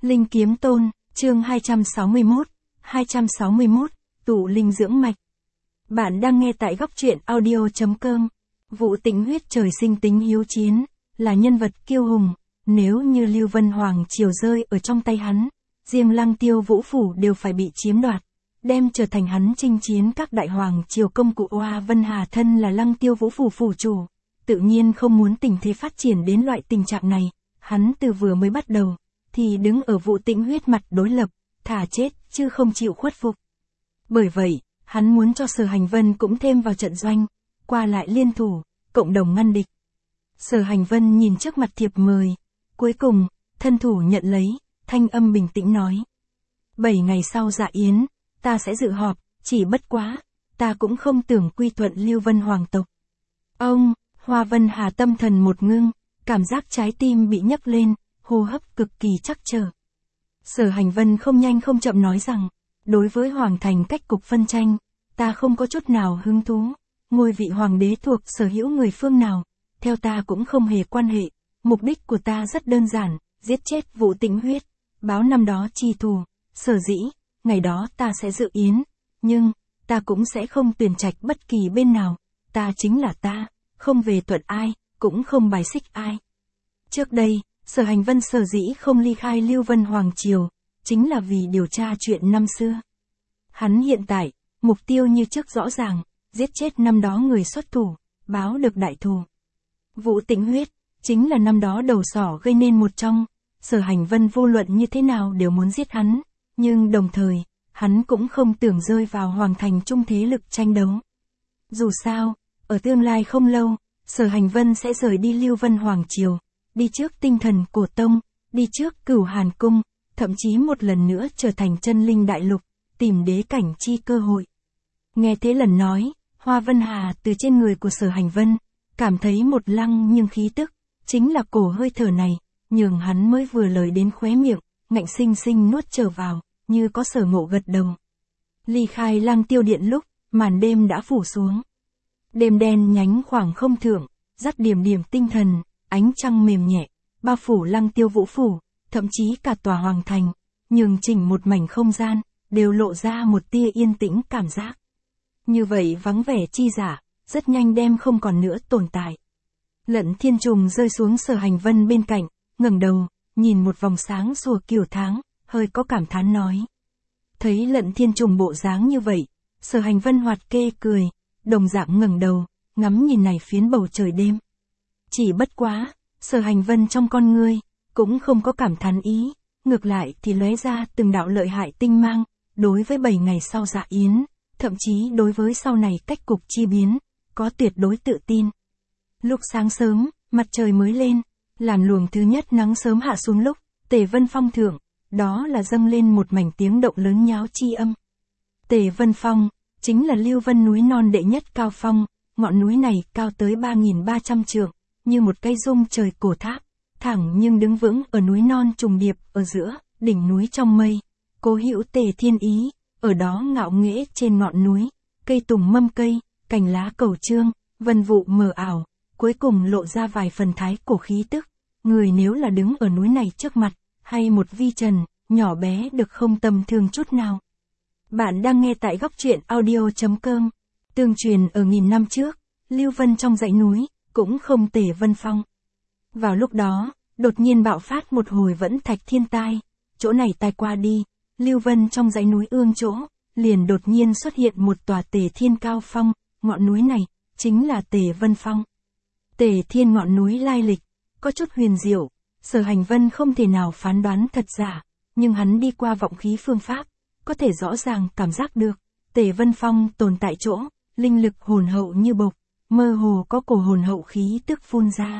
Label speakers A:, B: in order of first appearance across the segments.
A: Linh Kiếm Tôn, chương 261, tụ linh dưỡng mạch. Bạn đang nghe tại góc truyện audio.com. Vũ Tĩnh Huyết trời sinh tính hiếu chiến, là nhân vật kiêu hùng, nếu như Lưu Vân Hoàng triều rơi ở trong tay hắn, riêng Lăng Tiêu Vũ phủ đều phải bị chiếm đoạt, đem trở thành hắn chinh chiến các đại hoàng triều công cụ. Hoa Vân Hà thân là Lăng Tiêu Vũ phủ phủ chủ, tự nhiên không muốn tình thế phát triển đến loại tình trạng này, hắn từ vừa mới bắt đầu thì đứng ở Vũ Tĩnh Huyết mặt đối lập, thà chết chứ không chịu khuất phục. Bởi vậy, hắn muốn cho Sở Hành Vân cũng thêm vào trận doanh, qua lại liên thủ, cộng đồng ngăn địch. Sở Hành Vân nhìn trước mặt thiệp mời, cuối cùng, thân thủ nhận lấy, thanh âm bình tĩnh nói. 7 ngày sau dạ yến, ta sẽ dự họp, chỉ bất quá, ta cũng không tưởng quy thuận Lưu Vân Hoàng tộc. Ông, Hoa Vân Hà tâm thần một ngưng, cảm giác trái tim bị nhấc lên, hô hấp cực kỳ chắc chờ. Sở Hành Vân không nhanh không chậm nói rằng, đối với Hoàng thành cách cục phân tranh, ta không có chút nào hứng thú, ngôi vị hoàng đế thuộc sở hữu người phương nào, theo ta cũng không hề quan hệ, mục đích của ta rất đơn giản, giết chết Vũ Tĩnh Huyết, báo năm đó chi thù, sở dĩ, ngày đó ta sẽ dự yến, nhưng, ta cũng sẽ không tuyển trạch bất kỳ bên nào, ta chính là ta, không về thuận ai, cũng không bài xích ai. Trước đây, Sở Hành Vân sở dĩ không ly khai Lưu Vân Hoàng triều, chính là vì điều tra chuyện năm xưa. Hắn hiện tại, mục tiêu như trước rõ ràng, giết chết năm đó người xuất thủ, báo được đại thù. Vũ Tĩnh Huyết, chính là năm đó đầu sỏ gây nên một trong, Sở Hành Vân vô luận như thế nào đều muốn giết hắn, nhưng đồng thời, hắn cũng không tưởng rơi vào Hoàng thành chung thế lực tranh đấu. Dù sao, ở tương lai không lâu, Sở Hành Vân sẽ rời đi Lưu Vân Hoàng triều, đi trước Tinh Thần Cổ Tông, đi trước Cửu Hàn Cung, thậm chí một lần nữa trở thành chân linh đại lục, tìm đế cảnh chi cơ hội. Nghe thế lần nói, Hoa Vân Hà từ trên người của Sở Hành Vân, cảm thấy một lăng nhưng khí tức, chính là cổ hơi thở này, nhường hắn mới vừa lời đến khóe miệng, ngạnh sinh sinh nuốt trở vào, như có sở ngộ gật đầu. Ly khai Lăng Tiêu điện lúc, màn đêm đã phủ xuống. Đêm đen nhánh khoảng không thượng, dắt điểm điểm tinh thần, ánh trăng mềm nhẹ, bao phủ Lăng Tiêu Vũ phủ, thậm chí cả tòa hoàng thành, nhường chỉnh một mảnh không gian, đều lộ ra một tia yên tĩnh cảm giác. Như vậy vắng vẻ chi giả, rất nhanh đem không còn nữa tồn tại. Lận Thiên Trùng rơi xuống Sở Hành Vân bên cạnh, ngẩng đầu, nhìn một vòng sáng sủa kiểu tháng, hơi có cảm thán nói. Thấy Lận Thiên Trùng bộ dáng như vậy, Sở Hành Vân hoạt kê cười, đồng dạng ngẩng đầu, ngắm nhìn này phiến bầu trời đêm. Chỉ bất quá, Sở Hành Vân trong con ngươi, cũng không có cảm thán ý, ngược lại thì lóe ra từng đạo lợi hại tinh mang, đối với 7 ngày sau dạ yến, thậm chí đối với sau này cách cục chi biến, có tuyệt đối tự tin. Lúc sáng sớm, mặt trời mới lên, làn luồng thứ nhất nắng sớm hạ xuống lúc, Tề Vân Phong thượng, đó là dâng lên một mảnh tiếng động lớn nháo chi âm. Tề Vân Phong, chính là Lưu Vân núi non đệ nhất cao phong, ngọn núi này cao tới 3.300 trượng, như một cây rung trời cổ tháp, thẳng nhưng đứng vững ở núi non trùng điệp ở giữa, đỉnh núi trong mây. Cố hữu Tề Thiên Ý, ở đó ngạo nghễ trên ngọn núi, cây tùng mâm cây, cành lá cầu trương, vân vụ mờ ảo, cuối cùng lộ ra vài phần thái cổ khí tức. Người nếu là đứng ở núi này trước mặt, hay một vi trần, nhỏ bé được không tầm thường chút nào. Bạn đang nghe tại góc truyện audio.com. Tương truyền ở nghìn năm trước, Lưu Vân trong dãy núi, cũng không Tề Vân Phong. Vào lúc đó, đột nhiên bạo phát một hồi vẫn thạch thiên tai, chỗ này tai qua đi, Lưu Vân trong dãy núi ương chỗ, liền đột nhiên xuất hiện một tòa Tề Thiên cao phong, ngọn núi này, chính là Tề Vân Phong. Tề Thiên ngọn núi lai lịch, có chút huyền diệu, Sở Hành Vân không thể nào phán đoán thật giả, nhưng hắn đi qua vọng khí phương pháp, có thể rõ ràng cảm giác được, Tề Vân Phong tồn tại chỗ, linh lực hồn hậu như bộc, mơ hồ có cổ hồn hậu khí tức phun ra.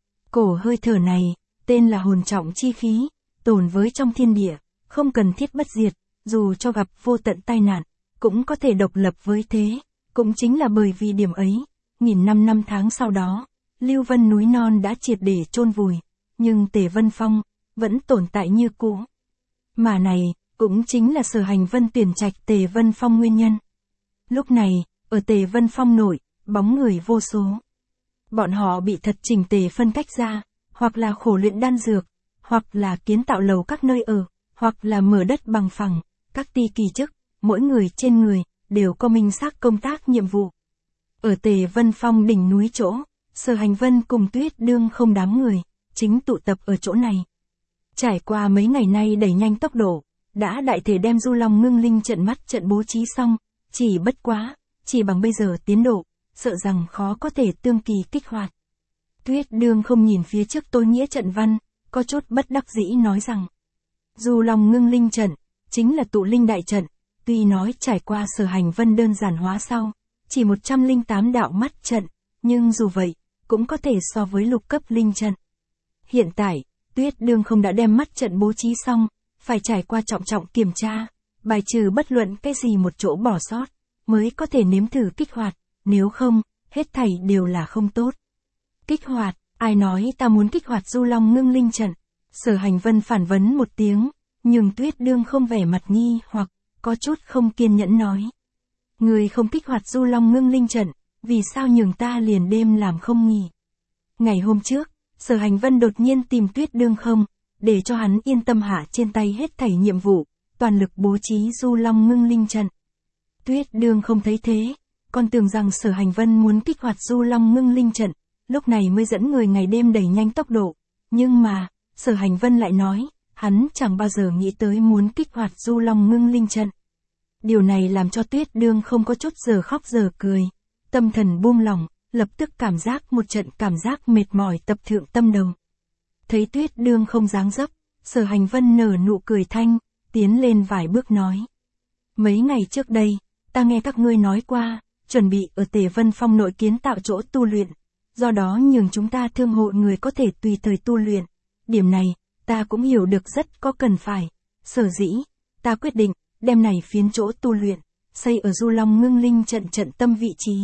A: Cổ hơi thở này, tên là hồn trọng chi khí, tồn với trong thiên địa, không cần thiết bất diệt, dù cho gặp vô tận tai nạn, cũng có thể độc lập với thế, cũng chính là bởi vì điểm ấy, nghìn năm tháng sau đó, Lưu Vân núi non đã triệt để chôn vùi, nhưng Tề Vân Phong, vẫn tồn tại như cũ. Mà này, cũng chính là Sở Hành Vân tuyển trạch Tề Vân Phong nguyên nhân. Lúc này, ở Tề Vân Phong nội, bóng người vô số. Bọn họ bị thật chỉnh tề phân cách ra, hoặc là khổ luyện đan dược, hoặc là kiến tạo lầu các nơi ở, hoặc là mở đất bằng phẳng, các ty kỳ chức, mỗi người trên người, đều có minh xác công tác nhiệm vụ. Ở Tề Vân Phong đỉnh núi chỗ, Sở Hành Vân cùng Tuyết Đương không đám người, chính tụ tập ở chỗ này. Trải qua mấy ngày nay đẩy nhanh tốc độ, đã đại thể đem Du Long Ngưng Linh trận mắt trận bố trí xong, chỉ bất quá, chỉ bằng bây giờ tiến độ, sợ rằng khó có thể tương kỳ kích hoạt. Tuyết Đương không nhìn phía trước tối nghĩa trận văn, có chút bất đắc dĩ nói rằng, Du Long Ngưng Linh trận, chính là tụ linh đại trận, tuy nói trải qua Sở Hành Vân đơn giản hóa sau, chỉ 108 đạo mắt trận, nhưng dù vậy, cũng có thể so với lục cấp linh trận. Hiện tại, Tuyết Đương không đã đem mắt trận bố trí xong, phải trải qua trọng kiểm tra, bài trừ bất luận cái gì một chỗ bỏ sót, mới có thể nếm thử kích hoạt, nếu không, hết thảy đều là không tốt. Kích hoạt, ai nói ta muốn kích hoạt Du Long Ngưng Linh trận? Sở Hành Vân phản vấn một tiếng, nhưng Tuyết Đương không vẻ mặt nghi hoặc, có chút không kiên nhẫn nói. Người không kích hoạt Du Long Ngưng Linh trận, vì sao nhường ta liền đêm làm không nghỉ? Ngày hôm trước, Sở Hành Vân đột nhiên tìm Tuyết Đương không, để cho hắn yên tâm hạ trên tay hết thảy nhiệm vụ, toàn lực bố trí Du Long Ngưng Linh trận. Tuyết Đương không thấy thế, còn tưởng rằng Sở Hành Vân muốn kích hoạt Du Long Ngưng Linh trận, lúc này mới dẫn người ngày đêm đẩy nhanh tốc độ, nhưng mà, Sở Hành Vân lại nói, hắn chẳng bao giờ nghĩ tới muốn kích hoạt Du Long Ngưng Linh trận. Điều này làm cho Tuyết Đương không có chút giờ khóc giờ cười, tâm thần buông lỏng, lập tức cảm giác một trận cảm giác mệt mỏi tập thượng tâm đầu. Thấy Tuyết Đương không dáng dấp, Sở Hành Vân nở nụ cười thanh, tiến lên vài bước nói. Mấy ngày trước đây, ta nghe các ngươi nói qua, chuẩn bị ở Tề Vân Phong nội kiến tạo chỗ tu luyện, do đó nhường chúng ta thương hội người có thể tùy thời tu luyện. Điểm này, ta cũng hiểu được rất có cần phải. Sở dĩ, ta quyết định, đem này phiến chỗ tu luyện, xây ở Du Long Ngưng Linh trận trận tâm vị trí.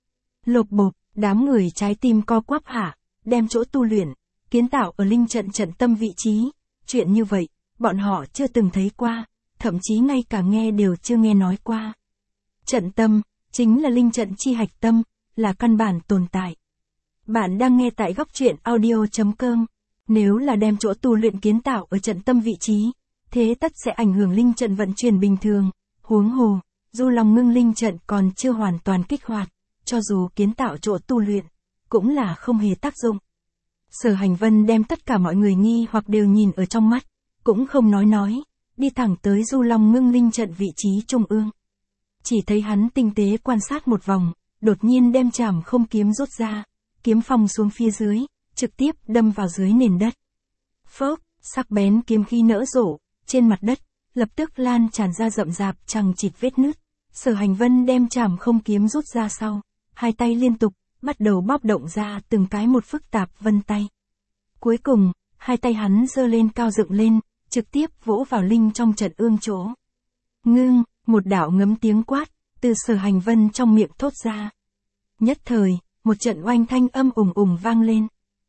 A: Lộp bộp, đám người trái tim co quắp hạ, đem chỗ tu luyện, kiến tạo ở linh trận trận tâm vị trí. Chuyện như vậy, bọn họ chưa từng thấy qua, thậm chí ngay cả nghe đều chưa nghe nói qua. Trận tâm, chính là linh trận chi hạch tâm, là căn bản tồn tại. Bạn đang nghe tại góc truyện audio.com. Nếu là đem chỗ tu luyện kiến tạo ở trận tâm vị trí, thế tất sẽ ảnh hưởng linh trận vận chuyển bình thường. Huống hồ, Du Long Ngưng Linh trận còn chưa hoàn toàn kích hoạt, cho dù kiến tạo chỗ tu luyện, cũng là không hề tác dụng. Sở Hành Vân đem tất cả mọi người nghi hoặc đều nhìn ở trong mắt, cũng không nói, đi thẳng tới Du Long Ngưng Linh trận vị trí trung ương. Chỉ thấy hắn tinh tế quan sát một vòng, đột nhiên đem trảm không kiếm rút ra, kiếm phong xuống phía dưới, trực tiếp đâm vào dưới nền đất. Phốc, sắc bén kiếm khí nở rộ, trên mặt đất, lập tức lan tràn ra rậm rạp chằng chịt vết nứt. Sở Hành Vân đem trảm không kiếm rút ra sau, hai tay liên tục, bắt đầu bóp động ra từng cái một phức tạp vân tay. Cuối cùng, hai tay hắn giơ lên cao dựng lên, trực tiếp vỗ vào linh trong trận ương chỗ. Ngưng, một đạo ngấm tiếng quát, từ Sở Hành Vân trong miệng thốt ra. Nhất thời, một trận oanh thanh âm ùng ùng vang lên.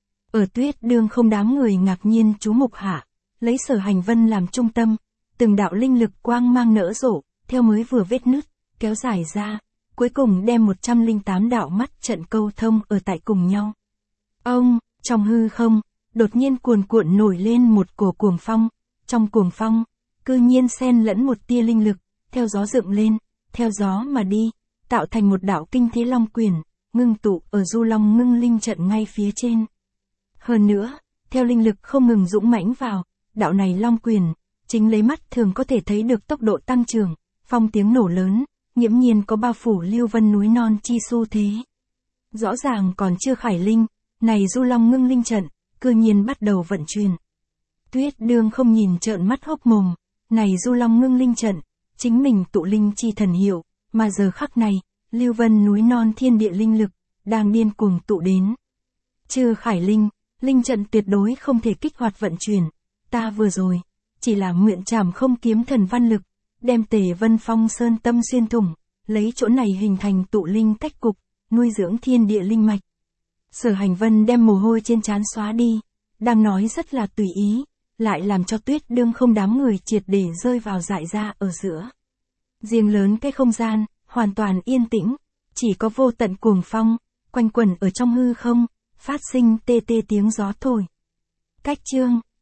A: Ở Tuyết Đương không đám người ngạc nhiên chú mục hạ, lấy Sở Hành Vân làm trung tâm, từng đạo linh lực quang mang nở rộ, theo mới vừa vết nứt, kéo dài ra, cuối cùng đem 108 đạo mắt trận câu thông ở tại cùng nhau. Ông, trong hư không, đột nhiên cuồn cuộn nổi lên một cổ cuồng phong, trong cuồng phong, cư nhiên xen lẫn một tia linh lực, theo gió dựng lên, theo gió mà đi, tạo thành một đạo kinh thế long quyền, ngưng tụ ở Du Long Ngưng Linh trận ngay phía trên. Hơn nữa, theo linh lực không ngừng dũng mãnh vào, đạo này long quyền, chính lấy mắt thường có thể thấy được tốc độ tăng trưởng, phong tiếng nổ lớn, nghiễm nhiên có bao phủ Lưu Vân núi non chi xu thế. Rõ ràng còn chưa khải linh, này Du Long Ngưng Linh trận, cư nhiên bắt đầu vận chuyển. Tuyết Đương không nhìn trợn mắt hốc mồm, này Du Long Ngưng Linh trận, chính mình tụ linh chi thần hiệu, mà giờ khắc này, Lưu Vân núi non thiên địa linh lực, đang điên cuồng tụ đến. Chưa khải linh, linh trận tuyệt đối không thể kích hoạt vận chuyển, ta vừa rồi, chỉ là mượn trảm không kiếm thần văn lực, đem Tề Vân Phong sơn tâm xuyên thủng, lấy chỗ này hình thành tụ linh cách cục, nuôi dưỡng thiên địa linh mạch. Sở Hành Vân đem mồ hôi trên trán xóa đi, đang nói rất là tùy ý, lại làm cho Tuyết Đương không đám người triệt để rơi vào dại ra ở giữa. Riêng lớn cái không gian, hoàn toàn yên tĩnh, chỉ có vô tận cuồng phong, quanh quẩn ở trong hư không, phát sinh tê tê tiếng gió thổi. Cách chương